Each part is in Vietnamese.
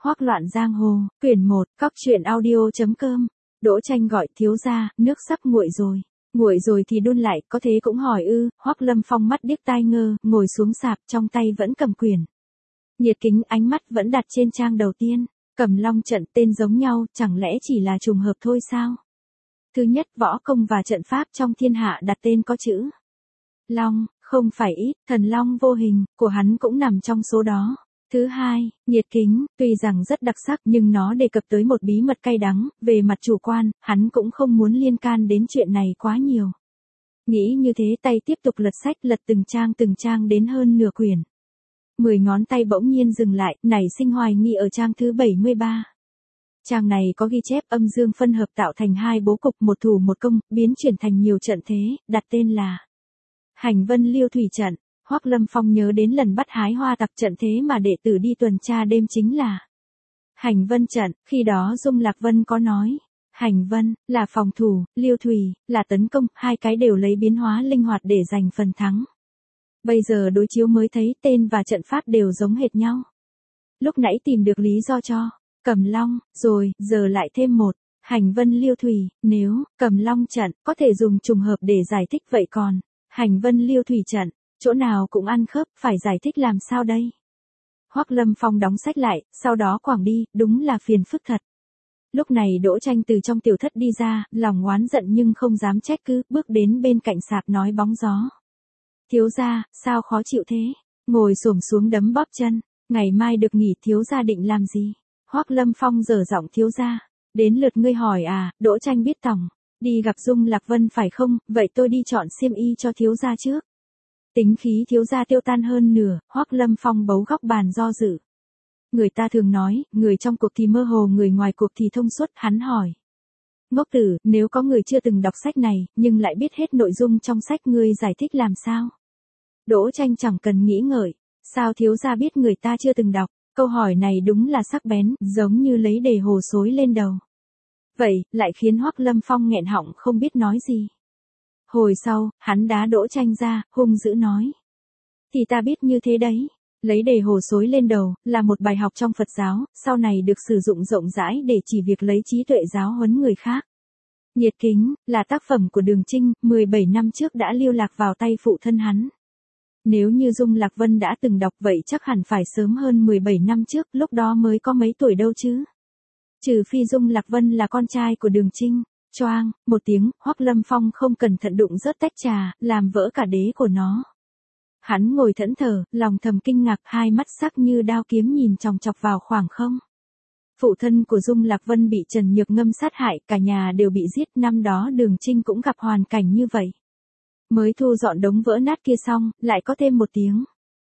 Hoắc loạn giang hồ, quyển 1, cóc truyện audio.com. Đỗ Tranh gọi thiếu gia, nước sắp nguội rồi. Nguội rồi thì đun lại, có thế cũng hỏi ư? Hoắc Lâm Phong mắt điếc tai ngơ, ngồi xuống sạp, trong tay vẫn cầm quyển. Nhiệt Kính ánh mắt vẫn đặt trên trang đầu tiên. Cầm Long trận tên giống nhau, chẳng lẽ chỉ là trùng hợp thôi sao? Thứ nhất, võ công và trận pháp trong thiên hạ đặt tên có chữ Long, không phải ít, thần long vô hình, của hắn cũng nằm trong số đó. Thứ hai, Nhiệt Kính, tuy rằng rất đặc sắc nhưng nó đề cập tới một bí mật cay đắng, về mặt chủ quan, hắn cũng không muốn liên can đến chuyện này quá nhiều. Nghĩ như thế tay tiếp tục lật sách, lật từng trang đến hơn nửa quyển. 10 ngón tay bỗng nhiên dừng lại, nảy sinh hoài nghi ở trang thứ 73. Trang này có ghi chép âm dương phân hợp tạo thành hai bố cục, một thủ một công, biến chuyển thành nhiều trận thế, đặt tên là Hành Vân Liêu Thủy trận. Hoắc Lâm Phong nhớ đến lần bắt hái hoa tặc, trận thế mà đệ tử đi tuần tra đêm chính là Hành Vân trận. Khi đó Dung Lạc Vân có nói, Hành Vân là phòng thủ, Liêu Thủy là tấn công, hai cái đều lấy biến hóa linh hoạt để giành phần thắng. Bây giờ đối chiếu mới thấy tên và trận pháp đều giống hệt nhau. Lúc nãy tìm được lý do cho Cầm Long, rồi giờ lại thêm một Hành Vân Liêu Thủy. Nếu Cầm Long trận có thể dùng trùng hợp để giải thích, vậy còn Hành Vân Liêu Thủy trận, chỗ nào cũng ăn khớp, phải giải thích làm sao đây? Hoắc Lâm Phong đóng sách lại, sau đó quẳng đi, đúng là phiền phức thật. Lúc này Đỗ Tranh từ trong tiểu thất đi ra, lòng oán giận nhưng không dám trách cứ, bước đến bên cạnh sạp nói bóng gió. Thiếu gia, sao khó chịu thế? Ngồi xổm xuống đấm bóp chân, ngày mai được nghỉ, thiếu gia định làm gì? Hoắc Lâm Phong giở giọng, thiếu gia, đến lượt ngươi hỏi à? Đỗ Tranh biết tòng, đi gặp Dung Lạc Vân phải không? Vậy tôi đi chọn xiêm y cho thiếu gia trước. Tính khí thiếu gia tiêu tan hơn nửa, Hoắc Lâm Phong bấu góc bàn do dự. Người ta thường nói, người trong cuộc thì mơ hồ, người ngoài cuộc thì thông suốt, hắn hỏi. Ngốc tử, nếu có người chưa từng đọc sách này, nhưng lại biết hết nội dung trong sách, ngươi giải thích làm sao? Đỗ Tranh chẳng cần nghĩ ngợi, sao thiếu gia biết người ta chưa từng đọc? Câu hỏi này đúng là sắc bén, giống như lấy đề hồ xối lên đầu. Vậy, lại khiến Hoắc Lâm Phong nghẹn họng không biết nói gì. Hồi sau, hắn đá Đỗ Tranh ra, hung dữ nói. Thì ta biết như thế đấy. Lấy đề hồ xối lên đầu, là một bài học trong Phật giáo, sau này được sử dụng rộng rãi để chỉ việc lấy trí tuệ giáo huấn người khác. Nhiệt Kính, là tác phẩm của Đường Trinh, 17 năm trước đã lưu lạc vào tay phụ thân hắn. Nếu như Dung Lạc Vân đã từng đọc vậy chắc hẳn phải sớm hơn 17 năm trước, lúc đó mới có mấy tuổi đâu chứ. Trừ phi Dung Lạc Vân là con trai của Đường Trinh. Choang, một tiếng, Hoắc Lâm Phong không cẩn thận đụng rớt tách trà, làm vỡ cả đế của nó. Hắn ngồi thẫn thờ, lòng thầm kinh ngạc, hai mắt sắc như đao kiếm nhìn chòng chọc vào khoảng không. Phụ thân của Dung Lạc Vân bị Trần Nhược Ngâm sát hại, cả nhà đều bị giết, năm đó Đường Trinh cũng gặp hoàn cảnh như vậy. Mới thu dọn đống vỡ nát kia xong, lại có thêm một tiếng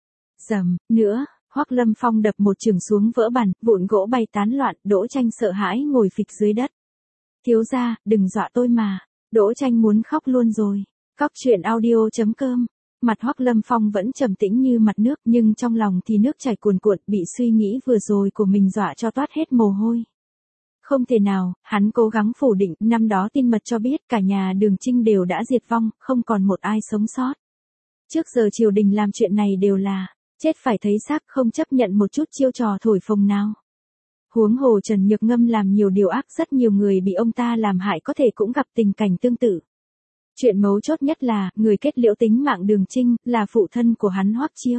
rầm nữa, Hoắc Lâm Phong đập một chưởng xuống vỡ bàn, vụn gỗ bay tán loạn, Đỗ Tranh sợ hãi ngồi phịch dưới đất. Thiếu gia, đừng dọa tôi mà. Đỗ Tranh muốn khóc luôn rồi. cóc truyện audio.com. Mặt Hoắc Lâm Phong vẫn trầm tĩnh như mặt nước, nhưng trong lòng thì nước chảy cuồn cuộn, bị suy nghĩ vừa rồi của mình dọa cho toát hết mồ hôi. Không thể nào, hắn cố gắng phủ định, năm đó tin mật cho biết cả nhà Đường Trinh đều đã diệt vong, không còn một ai sống sót. Trước giờ triều đình làm chuyện này đều là chết phải thấy xác, không chấp nhận một chút chiêu trò thổi phồng nào. Huống hồ Trần Nhược Ngâm làm nhiều điều ác, rất nhiều người bị ông ta làm hại có thể cũng gặp tình cảnh tương tự. Chuyện mấu chốt nhất là, người kết liễu tính mạng Đường Trinh, là phụ thân của hắn Hoắc Chiêu.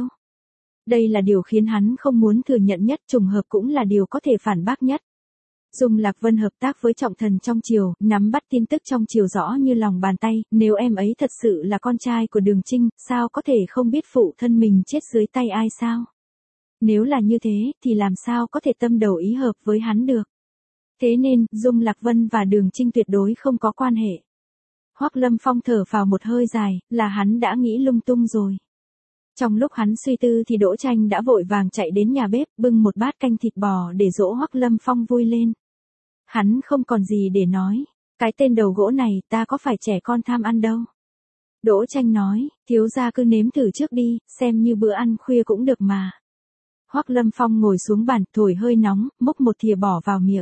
Đây là điều khiến hắn không muốn thừa nhận nhất, trùng hợp cũng là điều có thể phản bác nhất. Dung Lạc Vân hợp tác với trọng thần trong triều, nắm bắt tin tức trong triều rõ như lòng bàn tay, nếu em ấy thật sự là con trai của Đường Trinh, sao có thể không biết phụ thân mình chết dưới tay ai sao? Nếu là như thế, thì làm sao có thể tâm đầu ý hợp với hắn được? Thế nên, Dung Lạc Vân và Đường Trinh tuyệt đối không có quan hệ. Hoắc Lâm Phong thở phào một hơi dài, là hắn đã nghĩ lung tung rồi. Trong lúc hắn suy tư thì Đỗ Tranh đã vội vàng chạy đến nhà bếp, bưng một bát canh thịt bò để dỗ Hoắc Lâm Phong vui lên. Hắn không còn gì để nói. Cái tên đầu gỗ này, ta có phải trẻ con tham ăn đâu. Đỗ Tranh nói, thiếu gia cứ nếm thử trước đi, xem như bữa ăn khuya cũng được mà. Hoắc Lâm Phong ngồi xuống bàn, thổi hơi nóng, múc một thìa bỏ vào miệng.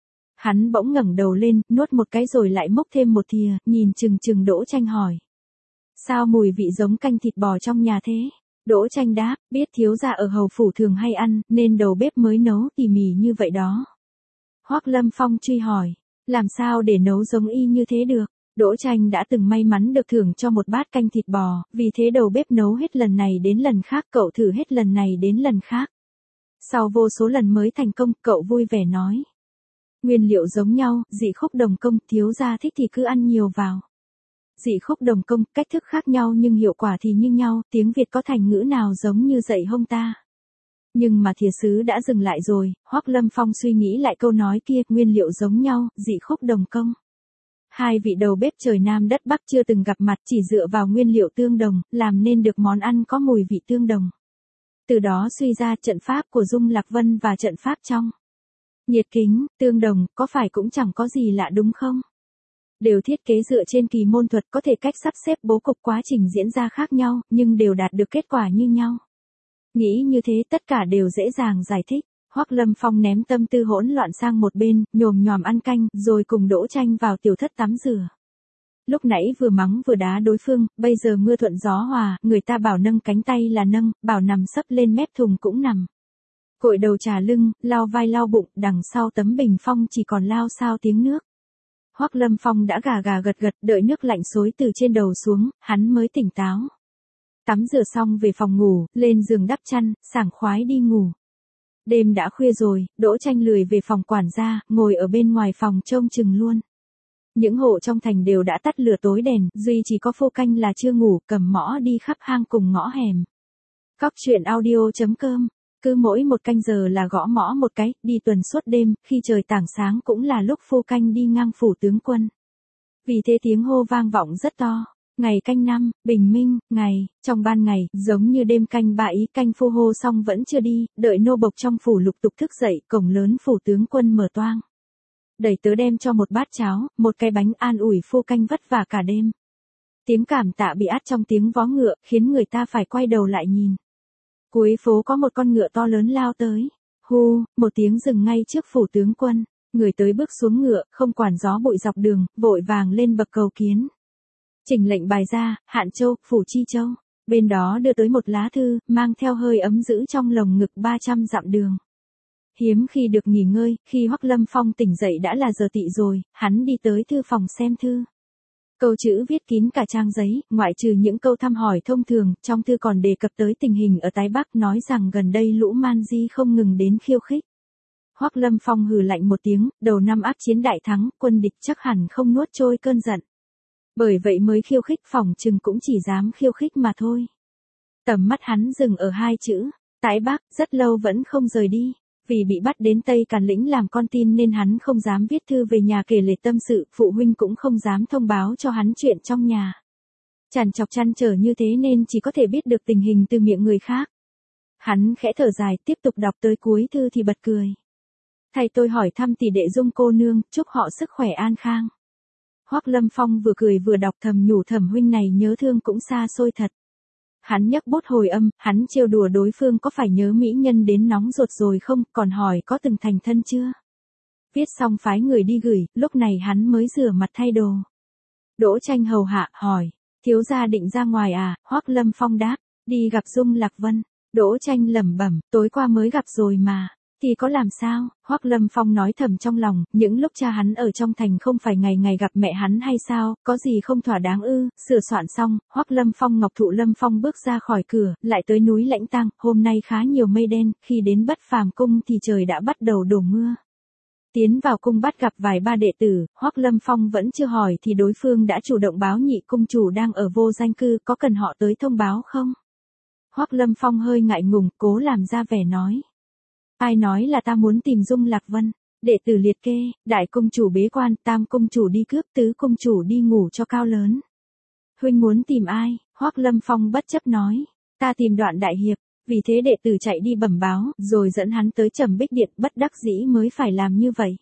Hắn bỗng ngẩng đầu lên, nuốt một cái rồi lại múc thêm một thìa, nhìn chừng chừng Đỗ Tranh hỏi. Sao mùi vị giống canh thịt bò trong nhà thế? Đỗ Tranh đáp, biết thiếu gia ở hầu phủ thường hay ăn, nên đầu bếp mới nấu tỉ mỉ như vậy đó. Hoắc Lâm Phong truy hỏi, làm sao để nấu giống y như thế được? Đỗ Tranh đã từng may mắn được thưởng cho một bát canh thịt bò, vì thế đầu bếp nấu hết lần này đến lần khác, cậu thử hết lần này đến lần khác. Sau vô số lần mới thành công, cậu vui vẻ nói. Nguyên liệu giống nhau, dị khúc đồng công, thiếu gia thích thì cứ ăn nhiều vào. Dị khúc đồng công, cách thức khác nhau nhưng hiệu quả thì như nhau, tiếng Việt có thành ngữ nào giống như dạy hông ta? Nhưng mà thìa sứ đã dừng lại rồi, Hoắc Lâm Phong suy nghĩ lại câu nói kia, nguyên liệu giống nhau, dị khúc đồng công. Hai vị đầu bếp trời Nam đất Bắc chưa từng gặp mặt, chỉ dựa vào nguyên liệu tương đồng, làm nên được món ăn có mùi vị tương đồng. Từ đó suy ra trận pháp của Dung Lạc Vân và trận pháp trong Nhiệt Kính, tương đồng, có phải cũng chẳng có gì lạ đúng không? Đều thiết kế dựa trên kỳ môn thuật, có thể cách sắp xếp bố cục quá trình diễn ra khác nhau, nhưng đều đạt được kết quả như nhau. Nghĩ như thế tất cả đều dễ dàng giải thích. Hoắc Lâm Phong ném tâm tư hỗn loạn sang một bên, nhồm nhòm ăn canh, rồi cùng Đỗ Tranh vào tiểu thất tắm rửa. Lúc nãy vừa mắng vừa đá đối phương, bây giờ mưa thuận gió hòa, người ta bảo nâng cánh tay là nâng, bảo nằm sấp lên mép thùng cũng nằm. Cội đầu trà lưng, lau vai lau bụng, đằng sau tấm bình phong chỉ còn lao xao tiếng nước. Hoắc Lâm Phong đã gà gà gật gật, đợi nước lạnh xối từ trên đầu xuống, hắn mới tỉnh táo. Tắm rửa xong về phòng ngủ, lên giường đắp chăn, sảng khoái đi ngủ. Đêm đã khuya rồi, Đỗ Tranh lười về phòng quản gia, ngồi ở bên ngoài phòng trông chừng luôn. Những hộ trong thành đều đã tắt lửa tối đèn, duy chỉ có Phô Canh là chưa ngủ, cầm mõ đi khắp hang cùng ngõ hẻm. Cóc truyện audio.com, cứ mỗi một canh giờ là gõ mõ một cái, đi tuần suốt đêm, khi trời tảng sáng cũng là lúc Phô Canh đi ngang phủ tướng quân. Vì thế tiếng hô vang vọng rất to. Ngày canh 5, bình minh, ngày, trong ban ngày, giống như đêm canh 3 ý, canh phu hô xong vẫn chưa đi, đợi nô bộc trong phủ lục tục thức dậy, cổng lớn phủ tướng quân mở toang. Đẩy tớ đem cho một bát cháo, một cái bánh, an ủi Phô Canh vất vả cả đêm. Tiếng cảm tạ bị át trong tiếng vó ngựa, khiến người ta phải quay đầu lại nhìn. Cuối phố có một con ngựa to lớn lao tới. Hu, một tiếng dừng ngay trước phủ tướng quân. Người tới bước xuống ngựa, không quản gió bụi dọc đường, vội vàng lên bậc cầu kiến. Trình lệnh bài ra, Hạn Châu, phủ Chi Châu. Bên đó đưa tới một lá thư, mang theo hơi ấm giữ trong lồng ngực 300 dặm đường. Hiếm khi được nghỉ ngơi, khi Hoắc Lâm Phong tỉnh dậy đã là giờ tị rồi, hắn đi tới thư phòng xem thư. Câu chữ viết kín cả trang giấy, ngoại trừ những câu thăm hỏi thông thường, trong thư còn đề cập tới tình hình ở Tái Bắc, nói rằng gần đây lũ man di không ngừng đến khiêu khích. Hoắc Lâm Phong hừ lạnh một tiếng, đầu năm ác chiến đại thắng, quân địch chắc hẳn không nuốt trôi cơn giận. Bởi vậy mới khiêu khích, phỏng chừng cũng chỉ dám khiêu khích mà thôi. Tầm mắt hắn dừng ở hai chữ, Tái Bắc, rất lâu vẫn không rời đi. Vì bị bắt đến Tây Càn Lĩnh làm con tin nên hắn không dám viết thư về nhà kể lể tâm sự, phụ huynh cũng không dám thông báo cho hắn chuyện trong nhà. Trằn trọc trăn trở như thế nên chỉ có thể biết được tình hình từ miệng người khác. Hắn khẽ thở dài, tiếp tục đọc tới cuối thư thì bật cười. Thầy tôi hỏi thăm tỷ đệ Dung cô nương, chúc họ sức khỏe an khang. Hoắc Lâm Phong vừa cười vừa đọc thầm nhủ Thẩm huynh này nhớ thương cũng xa xôi thật. Hắn nhấc bút hồi âm, hắn trêu đùa đối phương có phải nhớ mỹ nhân đến nóng ruột rồi không, còn hỏi có từng thành thân chưa. Viết xong phái người đi gửi, lúc này hắn mới rửa mặt thay đồ. Đỗ Tranh hầu hạ, hỏi, thiếu gia định ra ngoài à, Hoắc Lâm Phong đáp, đi gặp Dung Lạc Vân. Đỗ Tranh lẩm bẩm, tối qua mới gặp rồi mà. Thì có làm sao, Hoắc Lâm Phong nói thầm trong lòng, những lúc cha hắn ở trong thành không phải ngày ngày gặp mẹ hắn hay sao, có gì không thỏa đáng ư, sửa soạn xong, Hoắc Lâm Phong Ngọc Thụ Lâm Phong bước ra khỏi cửa, lại tới núi Lãnh Tang, hôm nay khá nhiều mây đen, khi đến Bất Phàm cung thì trời đã bắt đầu đổ mưa. Tiến vào cung bắt gặp vài ba đệ tử, Hoắc Lâm Phong vẫn chưa hỏi thì đối phương đã chủ động báo nhị cung chủ đang ở vô danh cư, có cần họ tới thông báo không? Hoắc Lâm Phong hơi ngại ngùng, cố làm ra vẻ nói. Ai nói là ta muốn tìm Dung Lạc Vân? Đệ tử liệt kê, đại cung chủ bế quan, tam cung chủ đi cướp, tứ cung chủ đi ngủ cho cao lớn. Huynh muốn tìm ai? Hoắc Lâm Phong bất chấp nói. Ta tìm Đoạn đại hiệp. Vì thế đệ tử chạy đi bẩm báo, rồi dẫn hắn tới Trầm Bích Điện, bất đắc dĩ mới phải làm như vậy.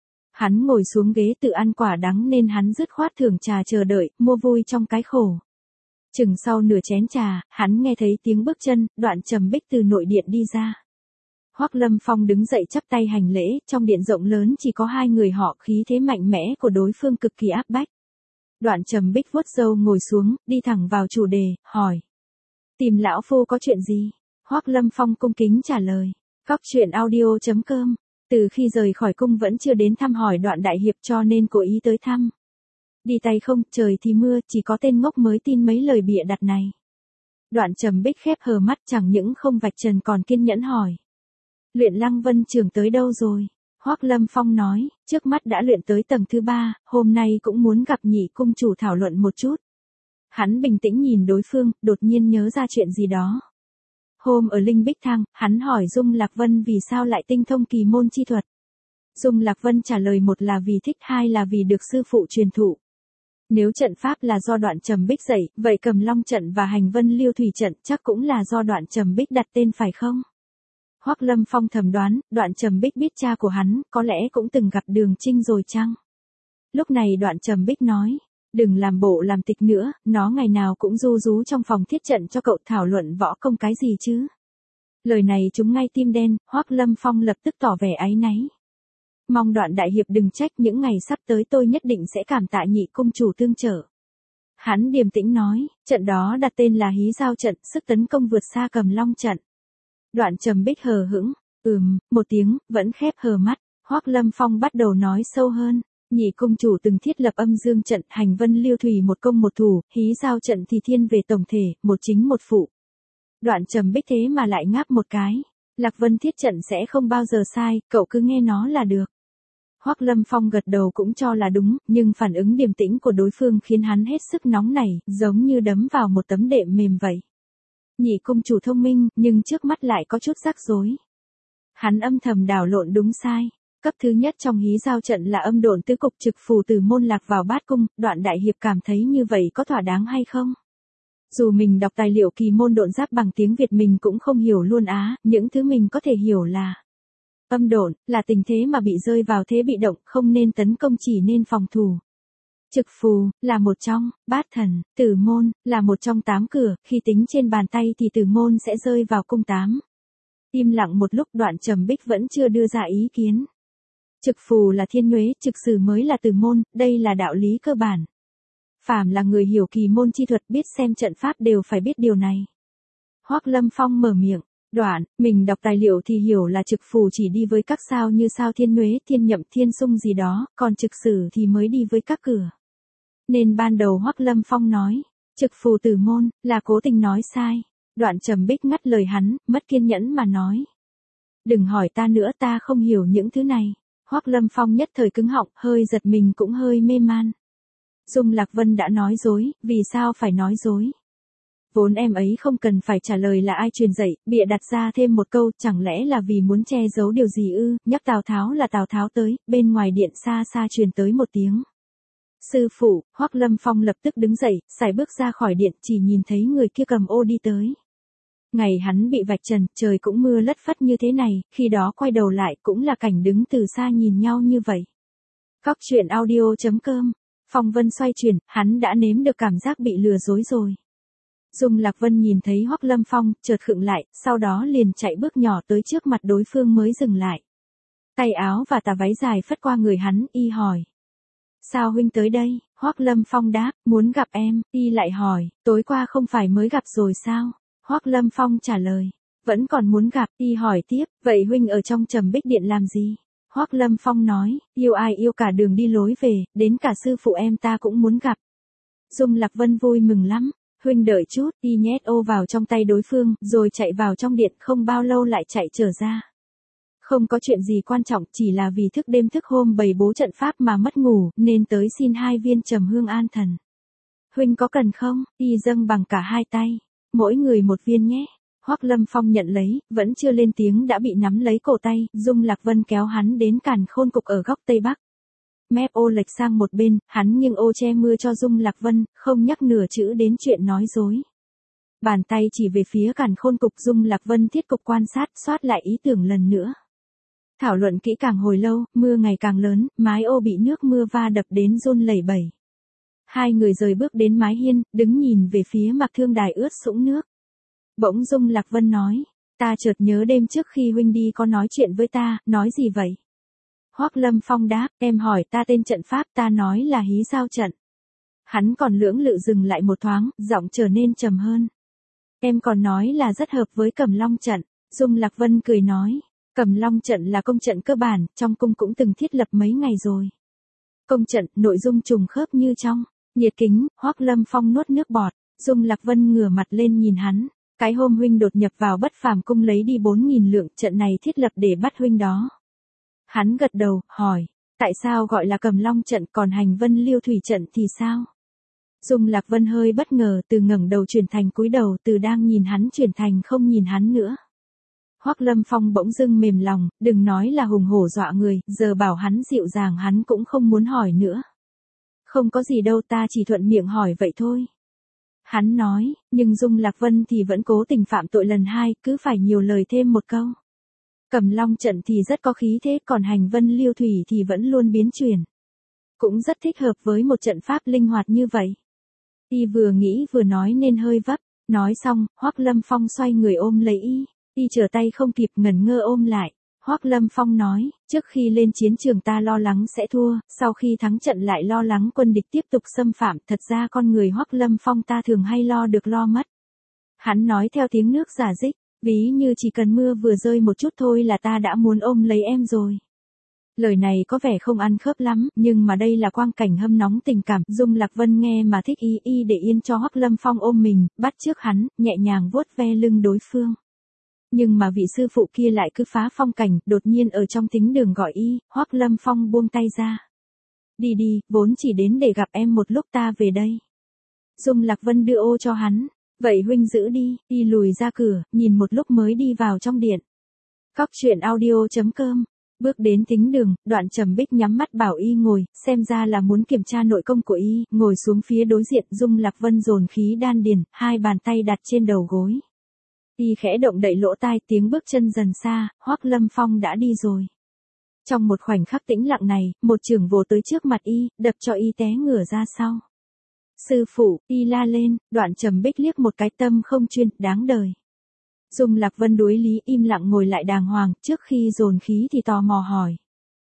Hắn ngồi xuống ghế tự ăn quả đắng nên hắn dứt khoát thưởng trà chờ đợi, mua vui trong cái khổ. Chừng sau nửa chén trà, hắn nghe thấy tiếng bước chân, Đoạn Trầm Bích từ nội điện đi ra. Hoắc Lâm Phong đứng dậy chắp tay hành lễ, trong điện rộng lớn chỉ có hai người họ, khí thế mạnh mẽ của đối phương cực kỳ áp bách. Đoạn Trầm Bích vuốt râu ngồi xuống, đi thẳng vào chủ đề, hỏi. Tìm lão phu có chuyện gì? Hoắc Lâm Phong cung kính trả lời. Cóc truyện audio.com. Từ khi rời khỏi cung vẫn chưa đến thăm hỏi Đoạn đại hiệp cho nên cố ý tới thăm. Đi tay không, trời thì mưa, chỉ có tên ngốc mới tin mấy lời bịa đặt này. Đoạn Trầm Bích khép hờ mắt chẳng những không vạch trần còn kiên nhẫn hỏi. Luyện Lăng Vân Trường tới đâu rồi? Hoắc Lâm Phong nói, trước mắt đã luyện tới tầng thứ 3, hôm nay cũng muốn gặp Nhị cung chủ thảo luận một chút. Hắn bình tĩnh nhìn đối phương, đột nhiên nhớ ra chuyện gì đó. Hôm ở Linh Bích Thang, hắn hỏi Dung Lạc Vân vì sao lại tinh thông kỳ môn chi thuật. Dung Lạc Vân trả lời một là vì thích, hai là vì được sư phụ truyền thụ. Nếu trận pháp là do Đoạn Trầm Bích dạy, vậy Cầm Long trận và Hành Vân Liêu Thủy trận chắc cũng là do Đoạn Trầm Bích đặt tên phải không? Hoắc Lâm Phong thầm đoán, Đoạn Trầm Bích biết cha của hắn, có lẽ cũng từng gặp Đường Trinh rồi chăng? Lúc này Đoạn Trầm Bích nói, đừng làm bộ làm tịch nữa, nó ngày nào cũng ru rú trong phòng thiết trận cho cậu thảo luận võ công cái gì chứ. Lời này trúng ngay tim đen, Hoắc Lâm Phong lập tức tỏ vẻ áy náy. Mong Đoạn đại hiệp đừng trách, những ngày sắp tới tôi nhất định sẽ cảm tạ Nhị cung chủ tương trợ. Hắn điềm tĩnh nói, trận đó đặt tên là Hí Giao trận, sức tấn công vượt xa Cầm Long trận. Đoạn Trầm Bích hờ hững, một tiếng, vẫn khép hờ mắt. Hoắc Lâm Phong bắt đầu nói sâu hơn. Nhị cung chủ từng thiết lập Âm Dương trận, Hành Vân Liêu Thủy một công một thủ, Hí Giao trận thì thiên về tổng thể, một chính một phụ. Đoạn Trầm Bích thế mà lại ngáp một cái. Lạc Vân thiết trận sẽ không bao giờ sai, cậu cứ nghe nó là được. Hoắc Lâm Phong gật đầu cũng cho là đúng, nhưng phản ứng điềm tĩnh của đối phương khiến hắn hết sức nóng nảy, giống như đấm vào một tấm đệm mềm vậy. Nhị cung chủ thông minh, nhưng trước mắt lại có chút rắc rối. Hắn âm thầm đảo lộn đúng sai. Cấp thứ nhất trong Hí Giao trận là âm độn tứ cục trực phù từ môn lạc vào bát cung, Đoạn đại hiệp cảm thấy như vậy có thỏa đáng hay không? Dù mình đọc tài liệu kỳ môn độn giáp bằng tiếng Việt mình cũng không hiểu luôn á, những thứ mình có thể hiểu là âm độn là tình thế mà bị rơi vào thế bị động, không nên tấn công chỉ nên phòng thủ. Trực phù là một trong bát thần, tử môn là một trong 8 cửa, khi tính trên bàn tay thì tử môn sẽ rơi vào cung 8. Im lặng một lúc, Đoạn Trầm Bích vẫn chưa đưa ra ý kiến. Trực phù là thiên nhuế, trực sử mới là tử môn, đây là đạo lý cơ bản. Phàm là người hiểu kỳ môn chi thuật, biết xem trận pháp đều phải biết điều này. Hoắc Lâm Phong mở miệng, Đoạn, mình đọc tài liệu thì hiểu là trực phù chỉ đi với các sao như sao thiên nhuế, thiên nhậm, thiên xung gì đó, còn trực sử thì mới đi với các cửa. Nên ban đầu Hoắc Lâm Phong nói, trực phù tử môn, là cố tình nói sai. Đoạn Trầm Bích ngắt lời hắn, mất kiên nhẫn mà nói. Đừng hỏi ta nữa, ta không hiểu những thứ này. Hoắc Lâm Phong nhất thời cứng họng, hơi giật mình cũng hơi mê man. Dung Lạc Vân đã nói dối, vì sao phải nói dối? Vốn em ấy không cần phải trả lời là ai truyền dạy, bịa đặt ra thêm một câu, chẳng lẽ là vì muốn che giấu điều gì ư? Nhắc Tào Tháo là Tào Tháo tới, bên ngoài điện xa xa truyền tới một tiếng. Sư phụ, Hoắc Lâm Phong lập tức đứng dậy, sải bước ra khỏi điện, chỉ nhìn thấy người kia cầm ô đi tới. Ngày hắn bị vạch trần, trời cũng mưa lất phất như thế này, khi đó quay đầu lại cũng là cảnh đứng từ xa nhìn nhau như vậy. Cóc truyện audio.com. Phong vân xoay chuyển, hắn đã nếm được cảm giác bị lừa dối rồi. Dung Lạc Vân nhìn thấy Hoắc Lâm Phong, chợt khựng lại, sau đó liền chạy bước nhỏ tới trước mặt đối phương mới dừng lại. Tay áo và tà váy dài phất qua người hắn, y hỏi. Sao huynh tới đây? Hoắc Lâm Phong đáp, muốn gặp em, y lại hỏi, tối qua không phải mới gặp rồi sao? Hoắc Lâm Phong trả lời, vẫn còn muốn gặp, y hỏi tiếp, vậy huynh ở trong Trầm Bích điện làm gì? Hoắc Lâm Phong nói, yêu ai yêu cả đường đi lối về, đến cả sư phụ em ta cũng muốn gặp. Dung Lạc Vân vui mừng lắm, huynh đợi chút, y nhét ô vào trong tay đối phương, rồi chạy vào trong điện, không bao lâu lại chạy trở ra. Không có chuyện gì quan trọng, chỉ là vì thức đêm thức hôm bày bố trận pháp mà mất ngủ, nên tới xin 2 viên Trầm Hương An Thần. Huynh có cần không? Y dâng bằng cả 2 tay, mỗi người 1 viên nhé. Hoắc Lâm Phong nhận lấy, vẫn chưa lên tiếng đã bị nắm lấy cổ tay, Dung Lạc Vân kéo hắn đến Càn Khôn Cục ở góc Tây Bắc. Mép ô lệch sang một bên, hắn nghiêng ô che mưa cho Dung Lạc Vân, không nhắc nửa chữ đến chuyện nói dối. Bàn tay chỉ về phía Càn Khôn Cục, Dung Lạc Vân thiết cục quan sát, soát lại ý tưởng lần nữa. Thảo luận kỹ càng hồi lâu, mưa ngày càng lớn, mái ô bị nước mưa va đập đến run lẩy bẩy. Hai người rời bước đến mái hiên, đứng nhìn về phía mặt thương đài ướt sũng nước. Bỗng Dung Lạc Vân nói, ta chợt nhớ đêm trước khi huynh đi có nói chuyện với ta, nói gì vậy? Hoắc Lâm Phong đáp, em hỏi ta tên trận pháp, ta nói là Hí Giao trận. Hắn còn lưỡng lự dừng lại một thoáng, giọng trở nên trầm hơn. Em còn nói là rất hợp với Cẩm Long trận. Dung Lạc Vân cười nói, Cẩm Long trận là công trận cơ bản, trong cung cũng từng thiết lập mấy ngày rồi. Công trận, nội dung trùng khớp như trong. Nhiệt kính, Hoắc Lâm Phong nuốt nước bọt. Dung Lạc Vân ngửa mặt lên nhìn hắn. Cái hôm huynh đột nhập vào Bất Phàm cung lấy đi 4.000 lượng, trận này thiết lập để bắt huynh đó. Hắn gật đầu, hỏi, tại sao gọi là Cẩm Long trận, còn Hành Vân Liêu Thủy trận thì sao? Dung Lạc Vân hơi bất ngờ, từ ngẩng đầu chuyển thành cúi đầu, từ đang nhìn hắn chuyển thành không nhìn hắn nữa. Hoắc Lâm Phong bỗng dưng mềm lòng, đừng nói là hùng hổ dọa người, giờ bảo hắn dịu dàng hắn cũng không muốn hỏi nữa. Không có gì đâu, ta chỉ thuận miệng hỏi vậy thôi. Hắn nói, nhưng Dung Lạc Vân thì vẫn cố tình phạm tội lần hai, cứ phải nhiều lời thêm một câu. Cẩm Long trận thì rất có khí thế, còn Hành Vân Liêu Thủy thì vẫn luôn biến chuyển. Cũng rất thích hợp với một trận pháp linh hoạt như vậy. Y vừa nghĩ vừa nói nên hơi vấp. Nói xong, Hoắc Lâm Phong xoay người ôm lấy Y. Y trở tay không kịp, ngẩn ngơ ôm lại. Hoắc Lâm Phong nói, trước khi lên chiến trường ta lo lắng sẽ thua, sau khi thắng trận lại lo lắng quân địch tiếp tục xâm phạm. Thật ra con người Hoắc Lâm Phong ta thường hay lo được lo mất. Hắn nói theo tiếng nước giả dích, ví như chỉ cần mưa vừa rơi một chút thôi là ta đã muốn ôm lấy em rồi. Lời này có vẻ không ăn khớp lắm, nhưng mà đây là quang cảnh hâm nóng tình cảm. Dung Lạc Vân nghe mà thích Y để yên cho Hoắc Lâm Phong ôm mình, bắt trước hắn, nhẹ nhàng vuốt ve lưng đối phương. Nhưng mà vị sư phụ kia lại cứ phá phong cảnh, đột nhiên ở trong thính đường gọi Y. Hoắc Lâm Phong buông tay ra. Đi đi, vốn chỉ đến để gặp em một lúc, ta về đây. Dung Lạc Vân đưa ô cho hắn. Vậy huynh giữ đi. Y lùi ra cửa, nhìn một lúc mới đi vào trong điện. Cóc truyện audio.com. Bước đến thính đường, Đoạn Trầm Bích nhắm mắt bảo Y ngồi, xem ra là muốn kiểm tra nội công của Y. Ngồi xuống phía đối diện, Dung Lạc Vân dồn khí đan điền, hai bàn tay đặt trên đầu gối. Y khẽ động đậy lỗ tai, tiếng bước chân dần xa, Hoắc Lâm Phong đã đi rồi. Trong một khoảnh khắc tĩnh lặng này, một chưởng vồ tới trước mặt Y, đập cho Y té ngửa ra sau. Sư phụ, Y la lên. Đoạn Trầm Bích liếc một cái, tâm không chuyên, đáng đời. Dung Lạc Vân đối lý, im lặng ngồi lại đàng hoàng, trước khi dồn khí thì tò mò hỏi.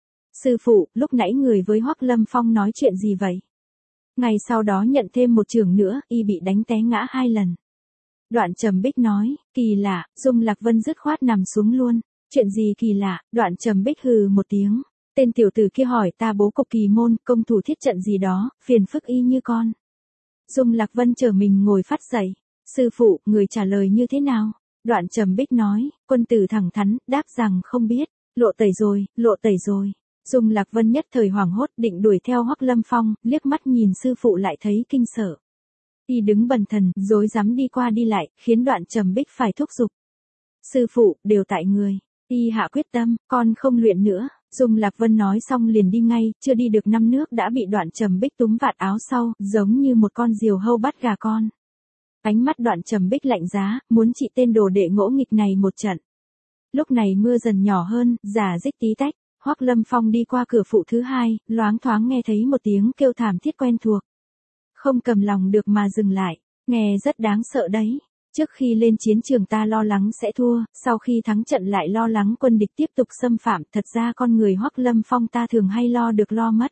Sư phụ, lúc nãy người với Hoắc Lâm Phong nói chuyện gì vậy? Ngày sau đó nhận thêm một chưởng nữa, Y bị đánh té ngã 2 lần. Đoạn Trầm Bích nói, kỳ lạ. Dung Lạc Vân dứt khoát nằm xuống luôn. Chuyện gì kỳ lạ? Đoạn Trầm Bích hừ một tiếng. Tên tiểu tử kia hỏi ta bố cục kỳ môn, công thủ thiết trận gì đó, phiền phức Y như con. Dung Lạc Vân trở mình ngồi phát dậy. Sư phụ, người trả lời như thế nào? Đoạn Trầm Bích nói, quân tử thẳng thắn, đáp rằng không biết. Lộ tẩy rồi, lộ tẩy rồi. Dung Lạc Vân nhất thời hoảng hốt, định đuổi theo Hoắc Lâm Phong, liếc mắt nhìn sư phụ lại thấy kinh sợ. Y đứng bần thần, rối rắm đi qua đi lại, khiến Đoạn Trầm Bích phải thúc giục. Sư phụ, đều tại người. Y hạ quyết tâm, con không luyện nữa. Dung Lạc Vân nói xong liền đi ngay, chưa đi được 5 nước đã bị Đoạn Trầm Bích túm vạt áo sau, giống như một con diều hâu bắt gà con. Ánh mắt Đoạn Trầm Bích lạnh giá, muốn trị tên đồ đệ ngỗ nghịch này một trận. Lúc này mưa dần nhỏ hơn, rả rích tí tách. Hoắc Lâm Phong đi qua cửa phụ thứ 2, loáng thoáng nghe thấy một tiếng kêu thảm thiết quen thuộc. Không cầm lòng được mà dừng lại, nghe rất đáng sợ đấy. Trước khi lên chiến trường ta lo lắng sẽ thua, sau khi thắng trận lại lo lắng quân địch tiếp tục xâm phạm. Thật ra con người Hoắc Lâm Phong ta thường hay lo được lo mất.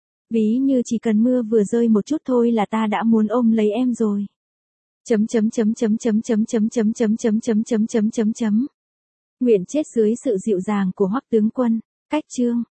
Ví như chỉ cần mưa vừa rơi một chút thôi là ta đã muốn ôm lấy em rồi. Nguyện chết dưới sự dịu dàng của Hoắc tướng quân. Cách chương